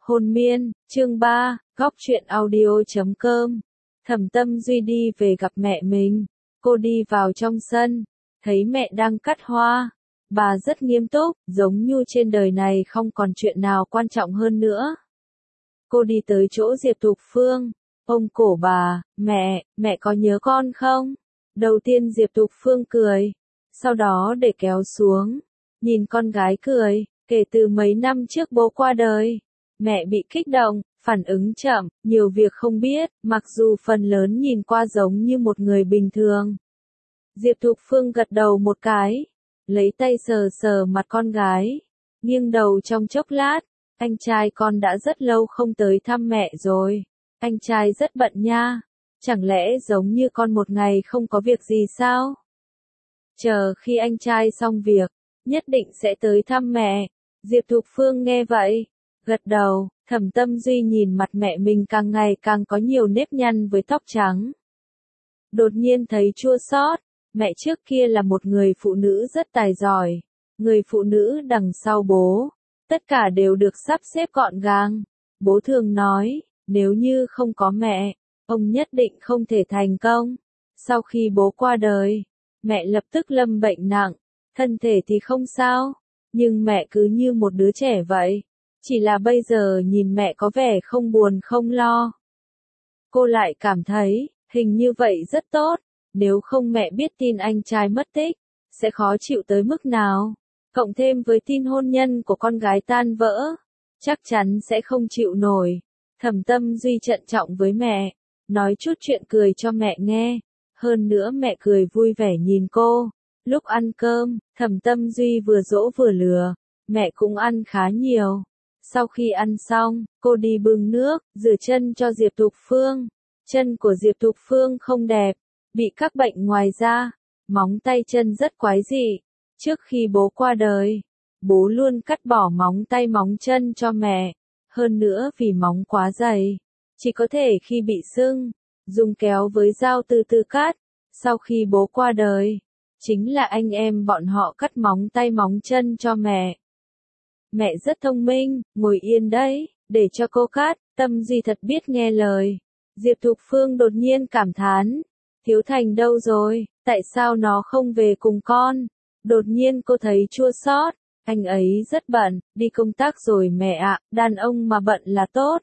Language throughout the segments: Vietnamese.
Hồn miên, chương 3, góc truyện audio.com. Thẩm Tâm Duy đi về gặp mẹ mình. Cô đi vào trong sân, thấy mẹ đang cắt hoa. Bà rất nghiêm túc, giống như trên đời này không còn chuyện nào quan trọng hơn nữa. Cô đi tới chỗ Diệp Thục Phương, ôm cổ bà, mẹ có nhớ con không? Đầu tiên Diệp Thục Phương cười, sau đó để kéo xuống, nhìn con gái cười, kể từ mấy năm trước bố qua đời. Mẹ bị kích động, phản ứng chậm, nhiều việc không biết, mặc dù phần lớn nhìn qua giống như một người bình thường. Diệp Thục Phương gật đầu một cái, lấy tay sờ sờ mặt con gái, nghiêng đầu trong chốc lát, anh trai con đã rất lâu không tới thăm mẹ rồi, anh trai rất bận nha, chẳng lẽ giống như con một ngày không có việc gì sao? Chờ khi anh trai xong việc, nhất định sẽ tới thăm mẹ. Diệp Thục Phương nghe vậy, gật đầu. Thẩm Tâm Duy nhìn mặt mẹ mình càng ngày càng có nhiều nếp nhăn với tóc trắng. Đột nhiên thấy chua xót, mẹ trước kia là một người phụ nữ rất tài giỏi, người phụ nữ đằng sau bố, tất cả đều được sắp xếp gọn gàng. Bố thường nói, nếu như không có mẹ, ông nhất định không thể thành công. Sau khi bố qua đời, mẹ lập tức lâm bệnh nặng, thân thể thì không sao, nhưng mẹ cứ như một đứa trẻ vậy. Chỉ là bây giờ nhìn mẹ có vẻ không buồn không lo. Cô lại cảm thấy, hình như vậy rất tốt, nếu không mẹ biết tin anh trai mất tích, sẽ khó chịu tới mức nào. Cộng thêm với tin hôn nhân của con gái tan vỡ, chắc chắn sẽ không chịu nổi. Thẩm Tâm Duy trân trọng với mẹ, nói chút chuyện cười cho mẹ nghe. Hơn nữa mẹ cười vui vẻ nhìn cô. Lúc ăn cơm, Thẩm Tâm Duy vừa dỗ vừa lừa, mẹ cũng ăn khá nhiều. Sau khi ăn xong, cô đi bưng nước, rửa chân cho Diệp Thục Phương. Chân của Diệp Thục Phương không đẹp, bị các bệnh ngoài da, móng tay chân rất quái dị. Trước khi bố qua đời, bố luôn cắt bỏ móng tay móng chân cho mẹ. Hơn nữa vì móng quá dày, chỉ có thể khi bị sưng, dùng kéo với dao từ từ cắt. Sau khi bố qua đời, chính là anh em bọn họ cắt móng tay móng chân cho mẹ. Mẹ rất thông minh, ngồi yên đấy, để cho cô cắt. Tâm Duy thật biết nghe lời. Diệp Thục Phương đột nhiên cảm thán, Thiếu Thành đâu rồi, tại sao nó không về cùng con? Đột nhiên cô thấy chua xót, anh ấy rất bận, đi công tác rồi mẹ ạ, đàn ông mà bận là tốt.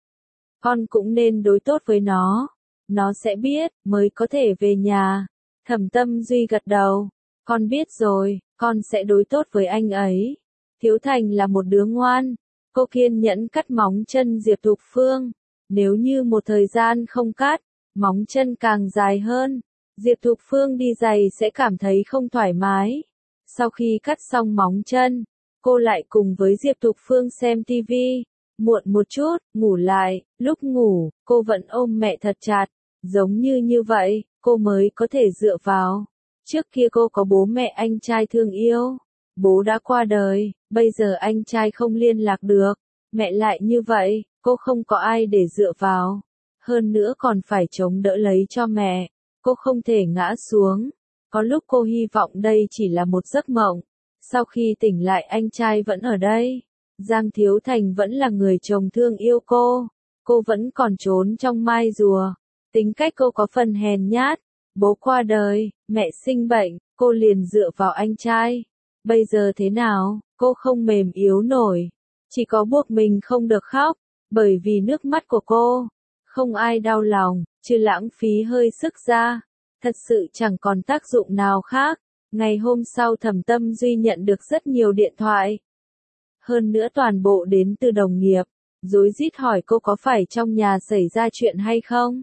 Con cũng nên đối tốt với nó sẽ biết, mới có thể về nhà. Thẩm Tâm Duy gật đầu, con biết rồi, con sẽ đối tốt với anh ấy. Thiếu Thành là một đứa ngoan. Cô kiên nhẫn cắt móng chân Diệp Thục Phương. Nếu như một thời gian không cắt, móng chân càng dài hơn, Diệp Thục Phương đi giày sẽ cảm thấy không thoải mái. Sau khi cắt xong móng chân, cô lại cùng với Diệp Thục Phương xem TV. Muộn một chút, ngủ lại, lúc ngủ, cô vẫn ôm mẹ thật chặt. Giống như vậy, cô mới có thể dựa vào. Trước kia cô có bố mẹ anh trai thương yêu. Bố đã qua đời, bây giờ anh trai không liên lạc được. Mẹ lại như vậy, cô không có ai để dựa vào. Hơn nữa còn phải chống đỡ lấy cho mẹ. Cô không thể ngã xuống. Có lúc cô hy vọng đây chỉ là một giấc mộng. Sau khi tỉnh lại anh trai vẫn ở đây. Giang Thiếu Thành vẫn là người chồng thương yêu cô. Cô vẫn còn trốn trong mai rùa. Tính cách cô có phần hèn nhát. Bố qua đời, mẹ sinh bệnh, cô liền dựa vào anh trai. Bây giờ thế nào, cô không mềm yếu nổi. Chỉ có buộc mình không được khóc, bởi vì nước mắt của cô. Không ai đau lòng, chứ lãng phí hơi sức ra. Thật sự chẳng còn tác dụng nào khác. Ngày hôm sau Thẩm Tâm Duy nhận được rất nhiều điện thoại. Hơn nữa toàn bộ đến từ đồng nghiệp, rối rít hỏi cô có phải trong nhà xảy ra chuyện hay không.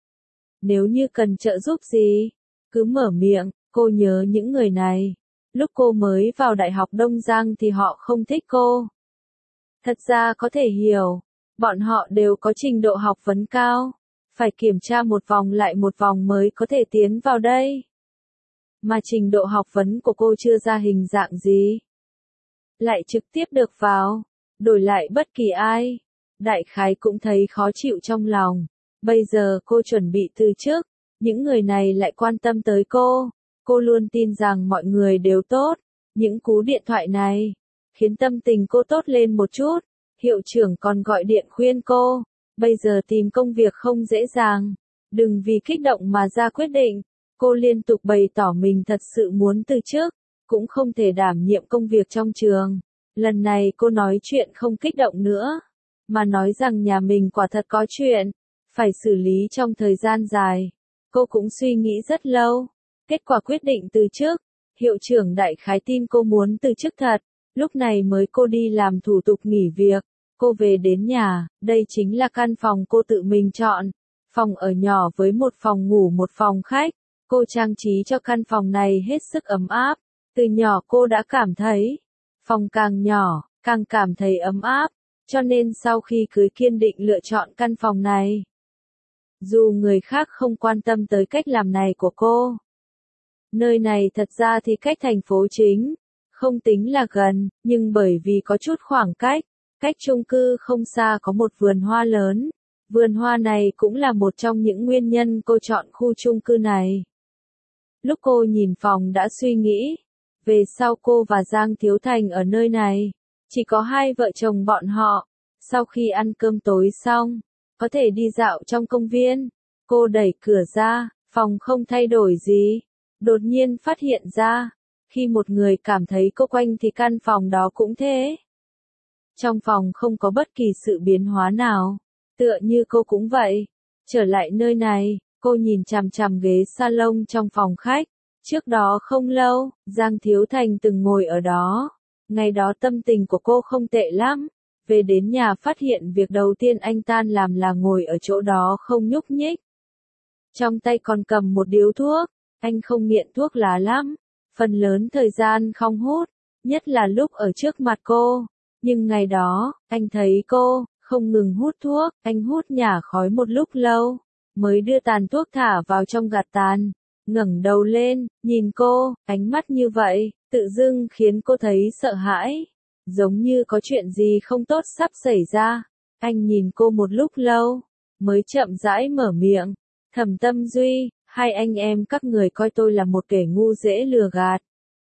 Nếu như cần trợ giúp gì, cứ mở miệng, cô nhớ những người này. Lúc cô mới vào Đại học Đông Giang thì họ không thích cô. Thật ra có thể hiểu, bọn họ đều có trình độ học vấn cao, phải kiểm tra một vòng lại một vòng mới có thể tiến vào đây. Mà trình độ học vấn của cô chưa ra hình dạng gì, lại trực tiếp được vào, đổi lại bất kỳ ai, đại khái cũng thấy khó chịu trong lòng. Bây giờ cô chuẩn bị từ chức, những người này lại quan tâm tới cô. Cô luôn tin rằng mọi người đều tốt. Những cú điện thoại này khiến tâm tình cô tốt lên một chút. Hiệu trưởng còn gọi điện khuyên cô, bây giờ tìm công việc không dễ dàng, đừng vì kích động mà ra quyết định. Cô liên tục bày tỏ mình thật sự muốn từ chức, cũng không thể đảm nhiệm công việc trong trường. Lần này cô nói chuyện không kích động nữa, mà nói rằng nhà mình quả thật có chuyện, phải xử lý trong thời gian dài. Cô cũng suy nghĩ rất lâu, kết quả quyết định từ chức. Hiệu trưởng đại khái tin cô muốn từ chức thật, lúc này mới cô đi làm thủ tục nghỉ việc. Cô về đến nhà, đây chính là căn phòng cô tự mình chọn. Phòng ở nhỏ với một phòng ngủ một phòng khách. Cô trang trí cho căn phòng này hết sức ấm áp. Từ nhỏ cô đã cảm thấy, phòng càng nhỏ, càng cảm thấy ấm áp. Cho nên sau khi cưới kiên định lựa chọn căn phòng này. Dù người khác không quan tâm tới cách làm này của cô. Nơi này thật ra thì cách thành phố chính, không tính là gần, nhưng bởi vì có chút khoảng cách, cách chung cư không xa có một vườn hoa lớn. Vườn hoa này cũng là một trong những nguyên nhân cô chọn khu chung cư này. Lúc cô nhìn phòng đã suy nghĩ, về sau cô và Giang Thiếu Thành ở nơi này, chỉ có hai vợ chồng bọn họ. Sau khi ăn cơm tối xong, có thể đi dạo trong công viên. Cô đẩy cửa ra, phòng không thay đổi gì. Đột nhiên phát hiện ra, khi một người cảm thấy cô quanh thì căn phòng đó cũng thế. Trong phòng không có bất kỳ sự biến hóa nào, tựa như cô cũng vậy. Trở lại nơi này, cô nhìn chằm chằm ghế salon trong phòng khách. Trước đó không lâu, Giang Thiếu Thành từng ngồi ở đó. Ngày đó tâm tình của cô không tệ lắm. Về đến nhà phát hiện việc đầu tiên anh ta làm là ngồi ở chỗ đó không nhúc nhích. Trong tay còn cầm một điếu thuốc. Anh không nghiện thuốc lá lắm, phần lớn thời gian không hút, nhất là lúc ở trước mặt cô. Nhưng ngày đó, anh thấy cô không ngừng hút thuốc, anh hút nhả khói một lúc lâu, mới đưa tàn thuốc thả vào trong gạt tàn, ngẩng đầu lên, nhìn cô, ánh mắt như vậy, tự dưng khiến cô thấy sợ hãi, giống như có chuyện gì không tốt sắp xảy ra. Anh nhìn cô một lúc lâu, mới chậm rãi mở miệng, Thẩm Tâm Duy, hai anh em các người coi tôi là một kẻ ngu dễ lừa gạt.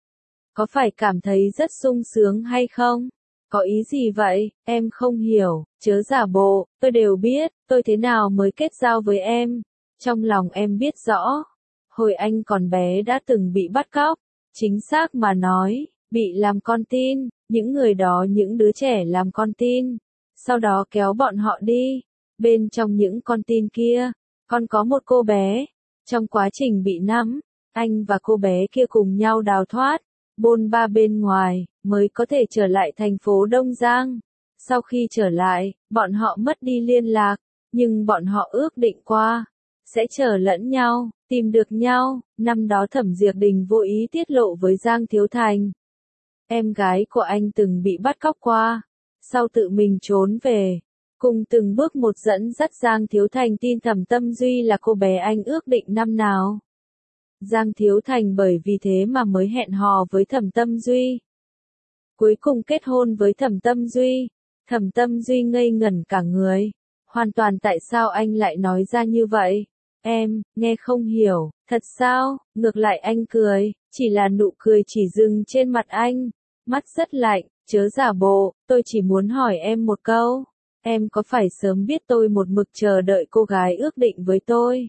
Có phải cảm thấy rất sung sướng hay không? Có ý gì vậy, em không hiểu, chớ giả bộ, tôi đều biết, tôi thế nào mới kết giao với em. Trong lòng em biết rõ, hồi anh còn bé đã từng bị bắt cóc, chính xác mà nói, bị làm con tin, những người đó những đứa trẻ làm con tin, sau đó kéo bọn họ đi. Bên trong những con tin kia, còn có một cô bé. Trong quá trình bị nắm, anh và cô bé kia cùng nhau đào thoát, bôn ba bên ngoài, mới có thể trở lại thành phố Đông Giang. Sau khi trở lại, bọn họ mất đi liên lạc, nhưng bọn họ ước định qua, sẽ chờ lẫn nhau, tìm được nhau. Năm đó Thẩm Diệp Đình vô ý tiết lộ với Giang Thiếu Thành. Em gái của anh từng bị bắt cóc qua, sau tự mình trốn về. Cùng từng bước một dẫn dắt Giang Thiếu Thành tin Thẩm Tâm Duy là cô bé anh ước định năm nào. Giang Thiếu Thành bởi vì thế mà mới hẹn hò với Thẩm Tâm Duy. Cuối cùng kết hôn với Thẩm Tâm Duy. Thẩm Tâm Duy ngây ngẩn cả người. Hoàn toàn tại sao anh lại nói ra như vậy? Em, nghe không hiểu, thật sao? Ngược lại anh cười, chỉ là nụ cười chỉ dừng trên mặt anh. Mắt rất lạnh, chớ giả bộ, tôi chỉ muốn hỏi em một câu. Em có phải sớm biết tôi một mực chờ đợi cô gái ước định với tôi?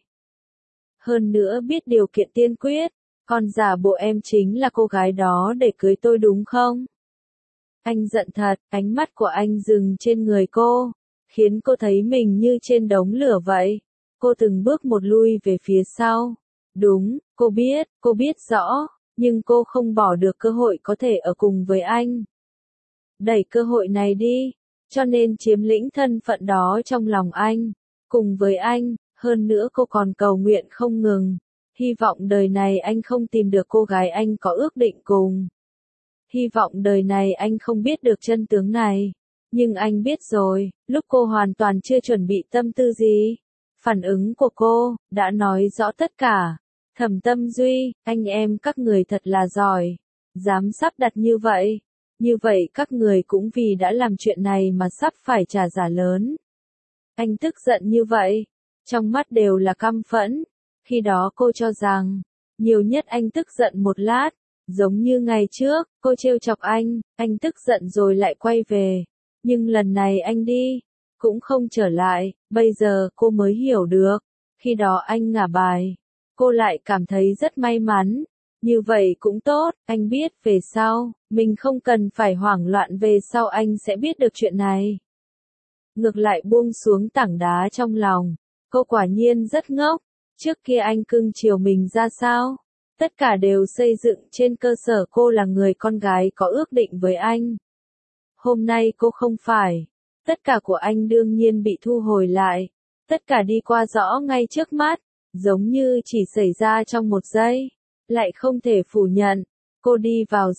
Hơn nữa biết điều kiện tiên quyết, còn giả bộ em chính là cô gái đó để cưới tôi đúng không? Anh giận thật, ánh mắt của anh dừng trên người cô, khiến cô thấy mình như trên đống lửa vậy. Cô từng bước một lui về phía sau. Đúng, cô biết rõ, nhưng cô không bỏ được cơ hội có thể ở cùng với anh. Đẩy cơ hội này đi. Cho nên chiếm lĩnh thân phận đó trong lòng anh, cùng với anh, hơn nữa cô còn cầu nguyện không ngừng, hy vọng đời này anh không tìm được cô gái anh có ước định cùng. Hy vọng đời này anh không biết được chân tướng này, nhưng anh biết rồi, lúc cô hoàn toàn chưa chuẩn bị tâm tư gì. Phản ứng của cô, đã nói rõ tất cả. Thẩm Tâm Duy, anh em các người thật là giỏi, dám sắp đặt như vậy. Như vậy các người cũng vì đã làm chuyện này mà sắp phải trả giá lớn. Anh tức giận như vậy, trong mắt đều là căm phẫn. Khi đó cô cho rằng, nhiều nhất anh tức giận một lát, giống như ngày trước, cô trêu chọc anh tức giận rồi lại quay về. Nhưng lần này anh đi, cũng không trở lại, bây giờ cô mới hiểu được. Khi đó anh ngả bài, cô lại cảm thấy rất may mắn. Như vậy cũng tốt, anh biết về sau, mình không cần phải hoảng loạn về sau anh sẽ biết được chuyện này. Ngược lại buông xuống tảng đá trong lòng, cô quả nhiên rất ngốc, trước kia anh cưng chiều mình ra sao? Tất cả đều xây dựng trên cơ sở cô là người con gái có ước định với anh. Hôm nay cô không phải, tất cả của anh đương nhiên bị thu hồi lại, tất cả đi qua rõ ngay trước mắt, giống như chỉ xảy ra trong một giây, lại không thể phủ nhận. Cô đi vào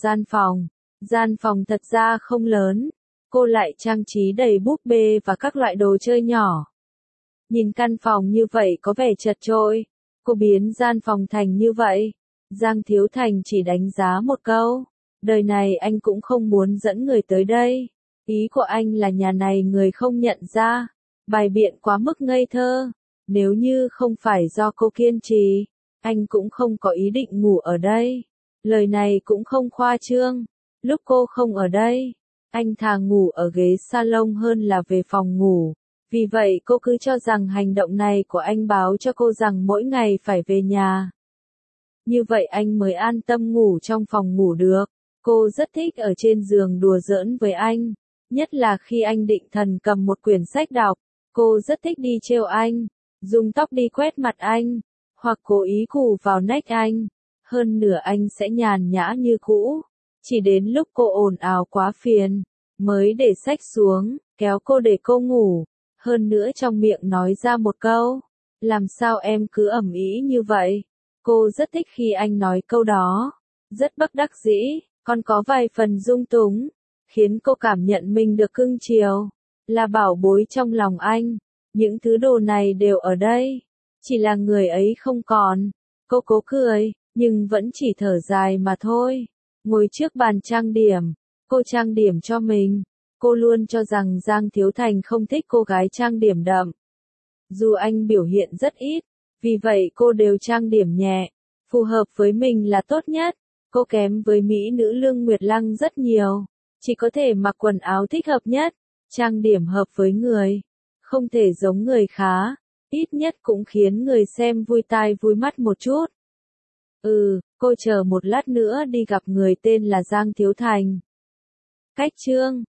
gian phòng thật ra không lớn, cô lại trang trí đầy búp bê và các loại đồ chơi nhỏ. Nhìn căn phòng như vậy có vẻ chật chội, cô biến gian phòng thành như vậy. Giang Thiếu Thành chỉ đánh giá một câu, đời này anh cũng không muốn dẫn người tới đây. Ý của anh là nhà này người không nhận ra, bài biện quá mức ngây thơ. Nếu như không phải do cô kiên trì, anh cũng không có ý định ngủ ở đây. Lời này cũng không khoa trương. Lúc cô không ở đây, anh thà ngủ ở ghế salon hơn là về phòng ngủ. Vì vậy cô cứ cho rằng hành động này của anh báo cho cô rằng mỗi ngày phải về nhà. Như vậy anh mới an tâm ngủ trong phòng ngủ được. Cô rất thích ở trên giường đùa giỡn với anh. Nhất là khi anh định thần cầm một quyển sách đọc. Cô rất thích đi trêu anh, dùng tóc đi quét mặt anh, hoặc cố ý khù vào nách anh. Hơn nửa anh sẽ nhàn nhã như cũ. Chỉ đến lúc cô ồn ào quá phiền, mới để sách xuống, kéo cô để cô ngủ. Hơn nữa trong miệng nói ra một câu, làm sao em cứ ầm ĩ như vậy? Cô rất thích khi anh nói câu đó, rất bất đắc dĩ, còn có vài phần dung túng, khiến cô cảm nhận mình được cưng chiều, là bảo bối trong lòng anh. Những thứ đồ này đều ở đây, chỉ là người ấy không còn. Cô cố cười, nhưng vẫn chỉ thở dài mà thôi. Ngồi trước bàn trang điểm, cô trang điểm cho mình. Cô luôn cho rằng Giang Thiếu Thành không thích cô gái trang điểm đậm. Dù anh biểu hiện rất ít, vì vậy cô đều trang điểm nhẹ, phù hợp với mình là tốt nhất. Cô kém với mỹ nữ Lương Nguyệt Lăng rất nhiều, chỉ có thể mặc quần áo thích hợp nhất, trang điểm hợp với người, không thể giống người khá, ít nhất cũng khiến người xem vui tai vui mắt một chút. Cô chờ một lát nữa đi gặp người tên là Giang Thiếu Thành. Cách chương